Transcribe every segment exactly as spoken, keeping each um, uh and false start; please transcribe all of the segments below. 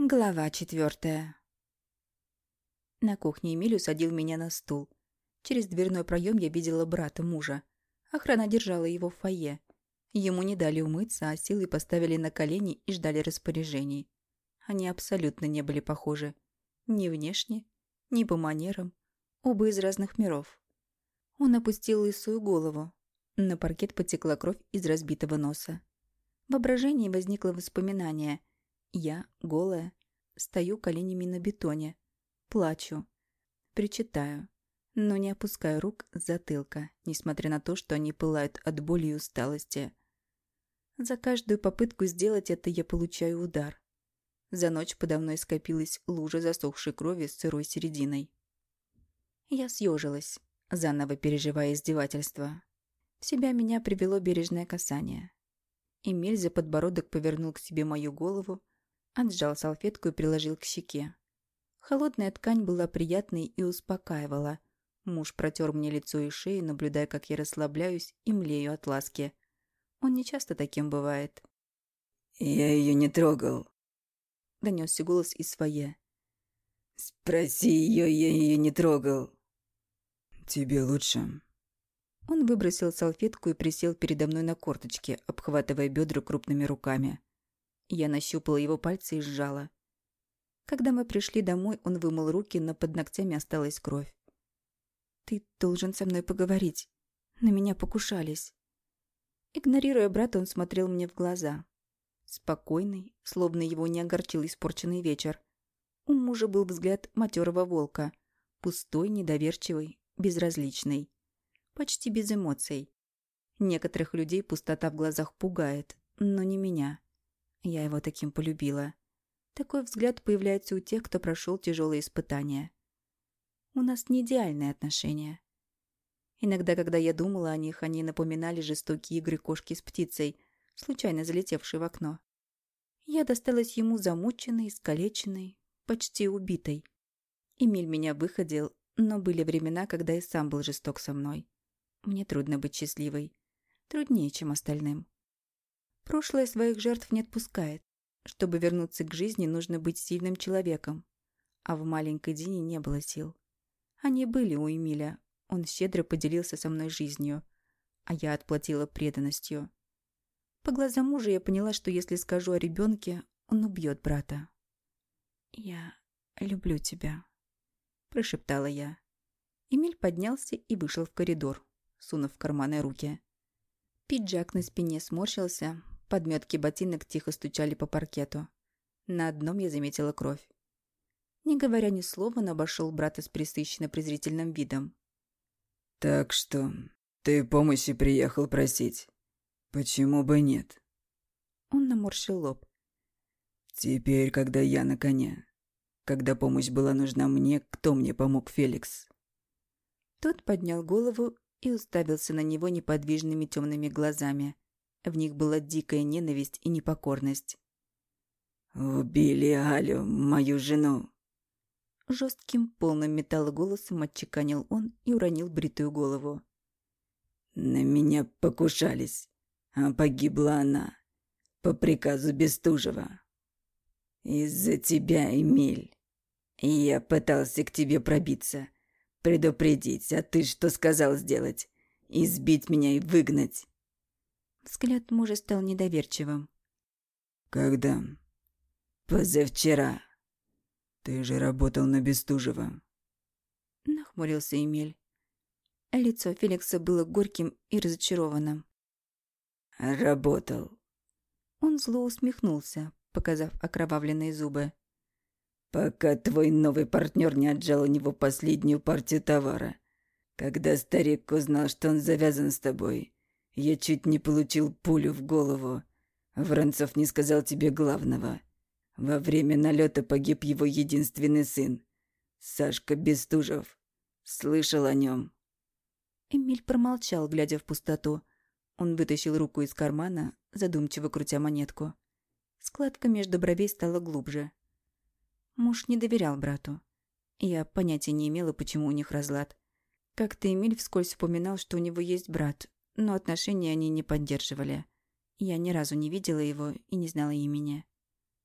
Глава четвертая. На кухне Эмиль усадил меня на стул. Через дверной проем я видела брата мужа. Охрана держала его в фойе. Ему не дали умыться, а силой поставили на колени и ждали распоряжений. Они абсолютно не были похожи. Ни внешне, ни по манерам. Оба из разных миров. Он опустил лысую голову. На паркет потекла кровь из разбитого носа. В воображении возникло воспоминание. Я, голая, стою коленями на бетоне, плачу, причитаю, но не опускаю рук с затылка, несмотря на то, что они пылают от боли и усталости. За каждую попытку сделать это я получаю удар. За ночь подо мной скопилась лужа засохшей крови с сырой серединой. Я съежилась, заново переживая издевательство. В себя меня привело бережное касание. Эмиль за подбородок повернул к себе мою голову, отжал салфетку и приложил к щеке. Холодная ткань была приятной и успокаивала. Муж протер мне лицо и шею, наблюдая, как я расслабляюсь и млею от ласки. Он не часто таким бывает. «Я ее не трогал», — донесся голос из фойе. «Спроси ее, я ее не трогал». «Тебе лучше?» Он выбросил салфетку и присел передо мной на корточке, обхватывая бедра крупными руками. Я нащупала его пальцы и сжала. Когда мы пришли домой, он вымыл руки, но под ногтями осталась кровь. «Ты должен со мной поговорить. На меня покушались». Игнорируя брата, он смотрел мне в глаза. Спокойный, словно его не огорчил испорченный вечер. У мужа был взгляд матерого волка. Пустой, недоверчивый, безразличный. Почти без эмоций. Некоторых людей пустота в глазах пугает, но не меня. Я его таким полюбила. Такой взгляд появляется у тех, кто прошел тяжелые испытания. У нас не идеальные отношения. Иногда, когда я думала о них, они напоминали жестокие игры кошки с птицей, случайно залетевшей в окно. Я досталась ему замученной, искалеченной, почти убитой. Эмиль меня выходил, но были времена, когда и сам был жесток со мной. Мне трудно быть счастливой. Труднее, чем остальным. Прошлое своих жертв не отпускает. Чтобы вернуться к жизни, нужно быть сильным человеком. А в маленькой Дине не было сил. Они были у Эмиля. Он щедро поделился со мной жизнью. А я отплатила преданностью. По глазам мужа я поняла, что если скажу о ребенке, он убьет брата. «Я люблю тебя», – прошептала я. Эмиль поднялся и вышел в коридор, сунув в карманы руки. Пиджак на спине сморщился, подметки ботинок тихо стучали по паркету. На одном я заметила кровь. Не говоря ни слова, он обошел брата с пресыщенно-презрительным видом. «Так что, ты помощи приехал просить? Почему бы нет?» Он наморщил лоб. «Теперь, когда я на коне, когда помощь была нужна мне, кто мне помог, Феликс?» Тот поднял голову и уставился на него неподвижными темными глазами. В них была дикая ненависть и непокорность. «Убили Алю, мою жену!» Жестким, полным металла голосом отчеканил он и уронил бритую голову. «На меня покушались, а погибла она по приказу Бестужева. Из-за тебя, Эмиль. Я пытался к тебе пробиться, предупредить, а ты что сказал сделать? Избить меня и выгнать!» Взгляд мужа стал недоверчивым. «Когда?» «Позавчера. Ты же работал на Бестужева». Нахмурился Эмиль. Лицо Феликса было горьким и разочарованным. «Работал». Он зло усмехнулся, показав окровавленные зубы. «Пока твой новый партнер не отжал у него последнюю партию товара. Когда старик узнал, что он завязан с тобой, я чуть не получил пулю в голову. Воронцов не сказал тебе главного. Во время налета погиб его единственный сын, Сашка Бестужев. Слышал о нем?» Эмиль промолчал, глядя в пустоту. Он вытащил руку из кармана, задумчиво крутя монетку. Складка между бровей стала глубже. Муж не доверял брату. Я понятия не имела, почему у них разлад. Как-то Эмиль вскользь упоминал, что у него есть брат, но отношения они не поддерживали. Я ни разу не видела его и не знала имени.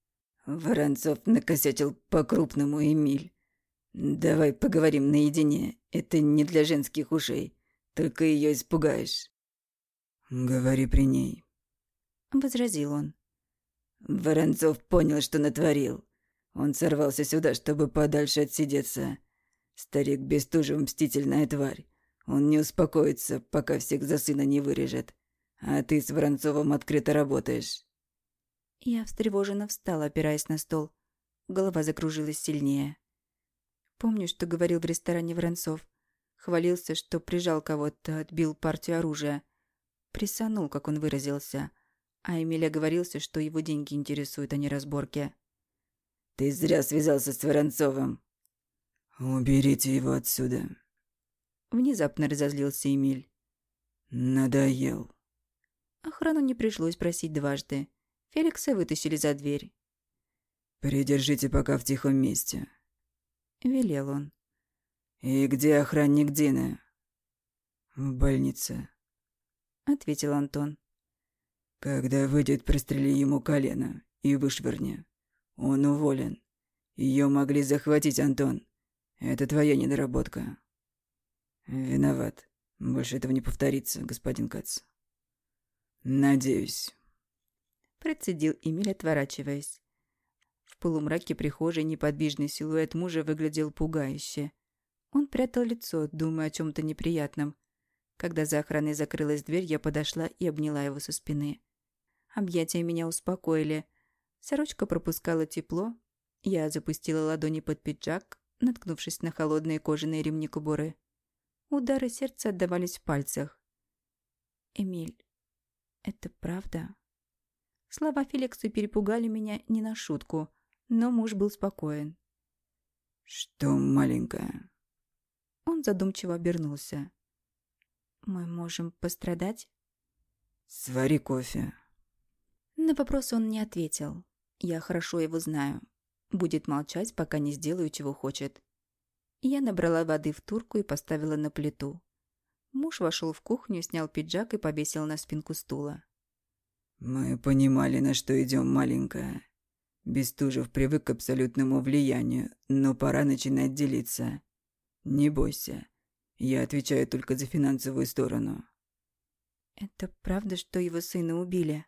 Воронцов накосячил по-крупному, Эмиль. Давай поговорим наедине. Это не для женских ушей. Только ее испугаешь. Говори при ней, возразил он. Воронцов понял, что натворил. Он сорвался сюда, чтобы подальше отсидеться. Старик Бестужев мстительная тварь. Он не успокоится, пока всех за сына не вырежет. А ты с Воронцовым открыто работаешь. Я встревоженно встала, опираясь на стол. Голова закружилась сильнее. Помню, что говорил в ресторане Воронцов. Хвалился, что прижал кого-то, отбил партию оружия. Присанул, как он выразился. А Эмиль оговорился, что его деньги интересуют, а не разборки. Ты зря связался с Воронцовым. Уберите его отсюда. Внезапно разозлился Эмиль. Надоел. Охрану не пришлось просить дважды. Феликса вытащили за дверь. «Придержите пока в тихом месте», — велел он. «И где охранник Дины?» «В больнице», — ответил Антон. «Когда выйдет, пристрели ему колено и вышвырни. Он уволен. Ее могли захватить, Антон. Это твоя недоработка». «Виноват. Больше этого не повторится, господин Кац». «Надеюсь». Процедил Эмиль, отворачиваясь. В полумраке прихожей неподвижный силуэт мужа выглядел пугающе. Он прятал лицо, думая о чем-то неприятном. Когда за охраной закрылась дверь, я подошла и обняла его со спины. Объятия меня успокоили. Сорочка пропускала тепло. Я запустила ладони под пиджак, наткнувшись на холодные кожаные ремни кобуры. Удары сердца отдавались в пальцах. «Эмиль, это правда?» Слова Феликса перепугали меня не на шутку, но муж был спокоен. «Что, маленькая?» Он задумчиво обернулся. «Мы можем пострадать?» «Свари кофе». На вопрос он не ответил. Я хорошо его знаю. Будет молчать, пока не сделаю, чего хочет. Я набрала воды в турку и поставила на плиту. Муж вошел в кухню, снял пиджак и повесил на спинку стула. «Мы понимали, на что идем, маленькая. Бестужев привык к абсолютному влиянию, но пора начинать делиться. Не бойся, я отвечаю только за финансовую сторону». «Это правда, что его сына убили?»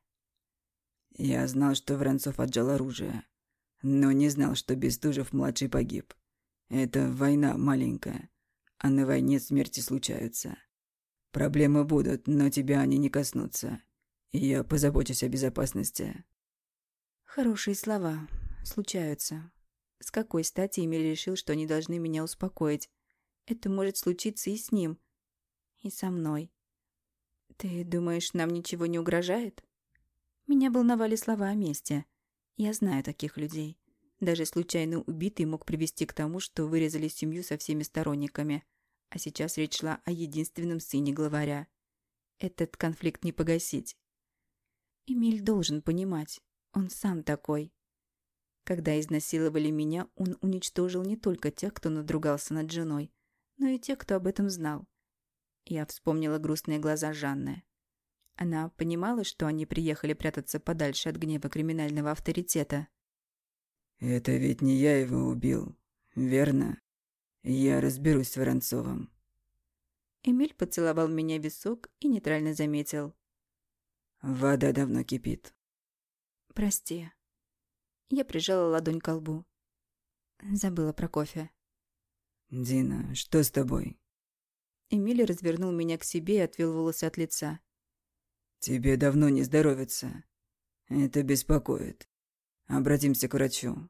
Я знал, что Воронцов отжал оружие, но не знал, что Бестужев-младший погиб. Это война маленькая, а на войне смерти случаются. Проблемы будут, но тебя они не коснутся. Я позабочусь о безопасности». Хорошие слова. Случаются. С какой стати Эмиль решил, что они должны меня успокоить? Это может случиться и с ним, и со мной. Ты думаешь, нам ничего не угрожает? Меня волновали слова о мести. Я знаю таких людей. Даже случайно убитый мог привести к тому, что вырезали семью со всеми сторонниками. А сейчас речь шла о единственном сыне главаря. Этот конфликт не погасить. Эмиль должен понимать, он сам такой. Когда изнасиловали меня, он уничтожил не только тех, кто надругался над женой, но и тех, кто об этом знал. Я вспомнила грустные глаза Жанны. Она понимала, что они приехали прятаться подальше от гнева криминального авторитета. «Это ведь не я его убил, верно? Я разберусь с Воронцовым». Эмиль поцеловал меня в висок и нейтрально заметил. «Вода давно кипит». «Прости». Я прижала ладонь к лбу. Забыла про кофе. «Дина, что с тобой?» Эмиль развернул меня к себе и отвел волосы от лица. «Тебе давно не здоровится. Это беспокоит. Обратимся к врачу».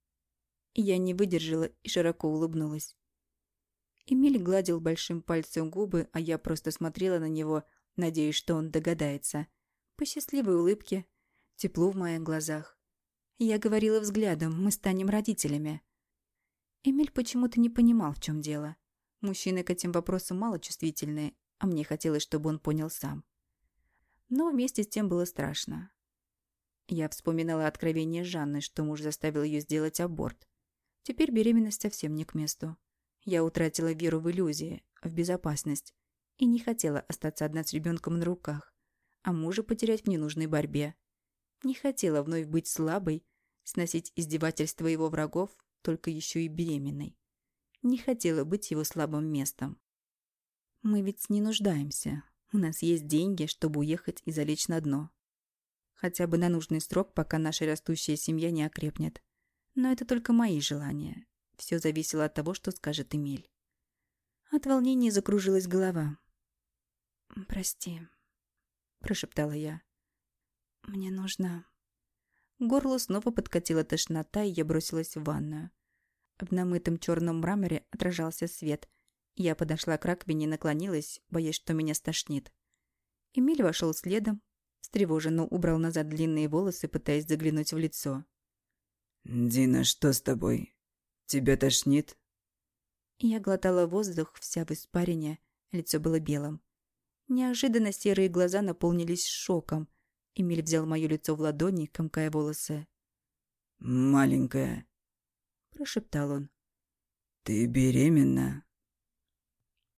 Я не выдержала и широко улыбнулась. Эмиль гладил большим пальцем губы, а я просто смотрела на него, надеясь, что он догадается. По счастливой улыбке, теплу в моих глазах. Я говорила взглядом, мы станем родителями. Эмиль почему-то не понимал, в чем дело. Мужчины к этим вопросам мало чувствительны, а мне хотелось, чтобы он понял сам. Но вместе с тем было страшно. Я вспоминала откровение Жанны, что муж заставил ее сделать аборт. Теперь беременность совсем не к месту. Я утратила веру в иллюзии, в безопасность, и не хотела остаться одна с ребенком на руках, а мужа потерять в ненужной борьбе. Не хотела вновь быть слабой, сносить издевательства его врагов, только еще и беременной. Не хотела быть его слабым местом. Мы ведь не нуждаемся. У нас есть деньги, чтобы уехать и залечь на дно. Хотя бы на нужный срок, пока наша растущая семья не окрепнет. Но это только мои желания. Все зависело от того, что скажет Эмиль. От волнения закружилась голова. «Прости», – прошептала я. «Мне нужно...» К горлу снова подкатила тошнота, и я бросилась в ванную. В намытом черном мраморе отражался свет. Я подошла к раковине и наклонилась, боясь, что меня стошнит. Эмиль вошел следом, встревоженно убрал назад длинные волосы, пытаясь заглянуть в лицо. «Дина, что с тобой? Тебя тошнит?» Я глотала воздух, вся в испарине, лицо было белым. Неожиданно серые глаза наполнились шоком. Эмиль взял мое лицо в ладони, комкая волосы. «Маленькая», – прошептал он. «ты беременна?»